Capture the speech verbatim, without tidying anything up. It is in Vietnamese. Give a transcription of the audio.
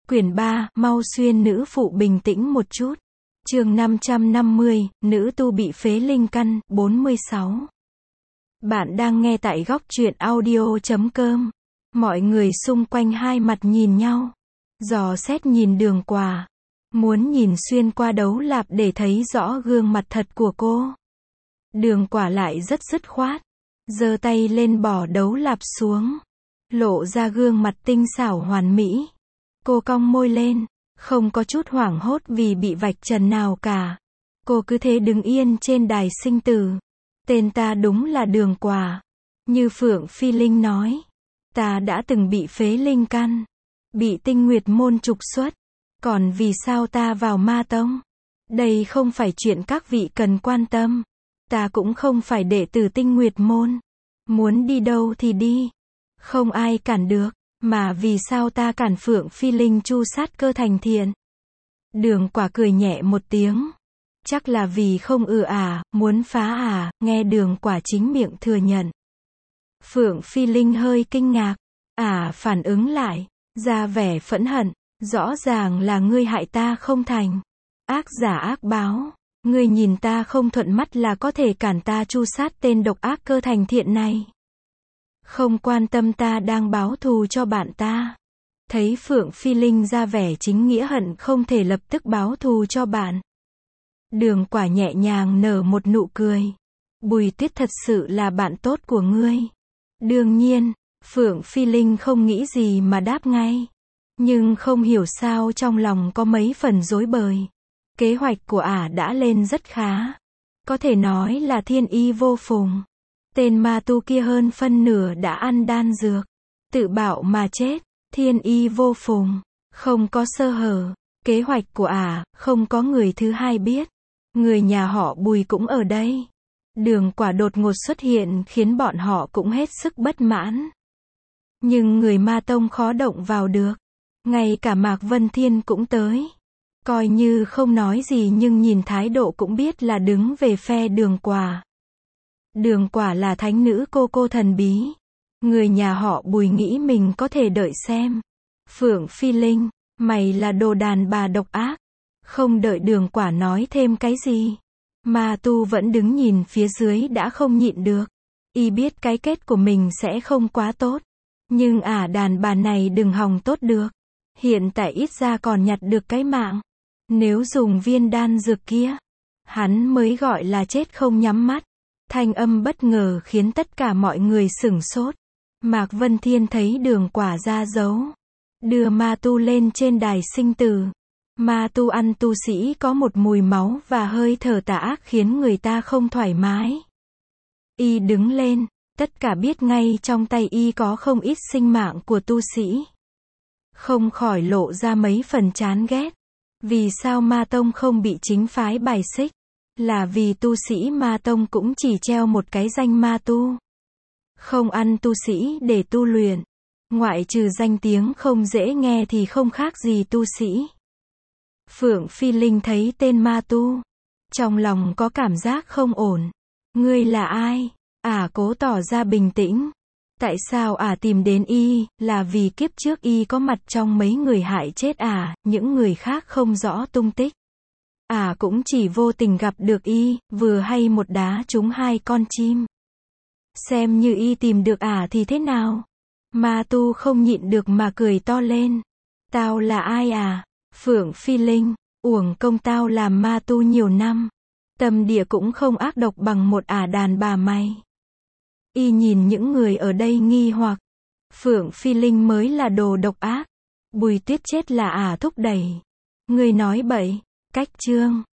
Quyển ba, mau xuyên nữ phụ bình tĩnh một chút. Chương năm trăm năm mươi, nữ tu bị phế linh căn, bốn mươi sáu. Bạn đang nghe tại góc truyện audio chấm com. Mọi người xung quanh hai mặt nhìn nhau. Dò xét nhìn Đường Quả. Muốn nhìn xuyên qua đấu lạp để thấy rõ gương mặt thật của cô. Đường Quả lại rất dứt khoát. Giơ tay lên bỏ đấu lạp xuống. Lộ ra gương mặt tinh xảo hoàn mỹ. Cô cong môi lên, không có chút hoảng hốt vì bị vạch trần nào cả. Cô cứ thế đứng yên trên đài sinh tử. Tên ta đúng là Đường Quả. Như Phượng Phi Linh nói. Ta đã từng bị phế linh căn. Bị Tinh Nguyệt môn trục xuất. Còn vì sao ta vào Ma tông? Đây không phải chuyện các vị cần quan tâm. Ta cũng không phải đệ tử Tinh Nguyệt môn. Muốn đi đâu thì đi. Không ai cản được. Mà vì sao ta cản Phượng Phi Linh chu sát cơ thành thiện? Đường Quả cười nhẹ một tiếng. Chắc là vì không ư à, muốn phá à, nghe Đường Quả chính miệng thừa nhận. Phượng Phi Linh hơi kinh ngạc. À, phản ứng lại, ra vẻ phẫn hận. Rõ ràng là ngươi hại ta không thành. Ác giả ác báo. Ngươi nhìn ta không thuận mắt là có thể cản ta chu sát tên độc ác cơ thành thiện này. Không quan tâm ta đang báo thù cho bạn ta. Thấy Phượng Phi Linh ra vẻ chính nghĩa hận không thể lập tức báo thù cho bạn. Đường Quả nhẹ nhàng nở một nụ cười. Bùi Tuyết thật sự là bạn tốt của ngươi. Đương nhiên, Phượng Phi Linh không nghĩ gì mà đáp ngay. Nhưng không hiểu sao trong lòng có mấy phần rối bời. Kế hoạch của ả đã lên rất khá. Có thể nói là thiên y vô phùng. Tên ma tu kia hơn phân nửa đã ăn đan dược. Tự bạo mà chết. Thiên y vô phùng. Không có sơ hở. Kế hoạch của ả, không có người thứ hai biết. Người nhà họ Bùi cũng ở đây. Đường Quả đột ngột xuất hiện khiến bọn họ cũng hết sức bất mãn. Nhưng người Ma tông khó động vào được. Ngay cả Mạc Vân Thiên cũng tới. Coi như không nói gì nhưng nhìn thái độ cũng biết là đứng về phe Đường Quả. Đường Quả là thánh nữ cô cô thần bí. Người nhà họ Bùi nghĩ mình có thể đợi xem. Phượng Phi Linh, mày là đồ đàn bà độc ác. Không đợi Đường Quả nói thêm cái gì. Ma tu vẫn đứng nhìn phía dưới đã không nhịn được. Y biết cái kết của mình sẽ không quá tốt. Nhưng ả đàn bà này đừng hòng tốt được. Hiện tại ít ra còn nhặt được cái mạng. Nếu dùng viên đan dược kia, hắn mới gọi là chết không nhắm mắt. Thanh âm bất ngờ khiến tất cả mọi người sửng sốt. Mạc Vân Thiên thấy Đường Quả ra dấu. Đưa ma tu lên trên đài sinh tử. Ma tu ăn tu sĩ có một mùi máu và hơi thở tà ác khiến người ta không thoải mái. Y đứng lên, tất cả biết ngay trong tay y có không ít sinh mạng của tu sĩ. Không khỏi lộ ra mấy phần chán ghét. Vì sao Ma tông không bị chính phái bài xích? Là vì tu sĩ Ma tông cũng chỉ treo một cái danh ma tu. Không ăn tu sĩ để tu luyện. Ngoại trừ danh tiếng không dễ nghe thì không khác gì tu sĩ. Phượng Phi Linh thấy tên ma tu. Trong lòng có cảm giác không ổn. Ngươi là ai? Ả cố tỏ ra bình tĩnh. Tại sao ả tìm đến y, là vì kiếp trước y có mặt trong mấy người hại chết ả, những người khác không rõ tung tích. Ả cũng chỉ vô tình gặp được y, vừa hay một đá trúng hai con chim. Xem như y tìm được ả thì thế nào? Ma tu không nhịn được mà cười to lên. Tao là ai à? Phượng Phi Linh, uổng công tao làm ma tu nhiều năm. Tâm địa cũng không ác độc bằng một ả đàn bà mày. Y nhìn những người ở đây nghi hoặc. Phượng Phi Linh mới là đồ độc ác. Bùi Tuyết chết là ả thúc đẩy. Ngươi nói bậy. Cách chương.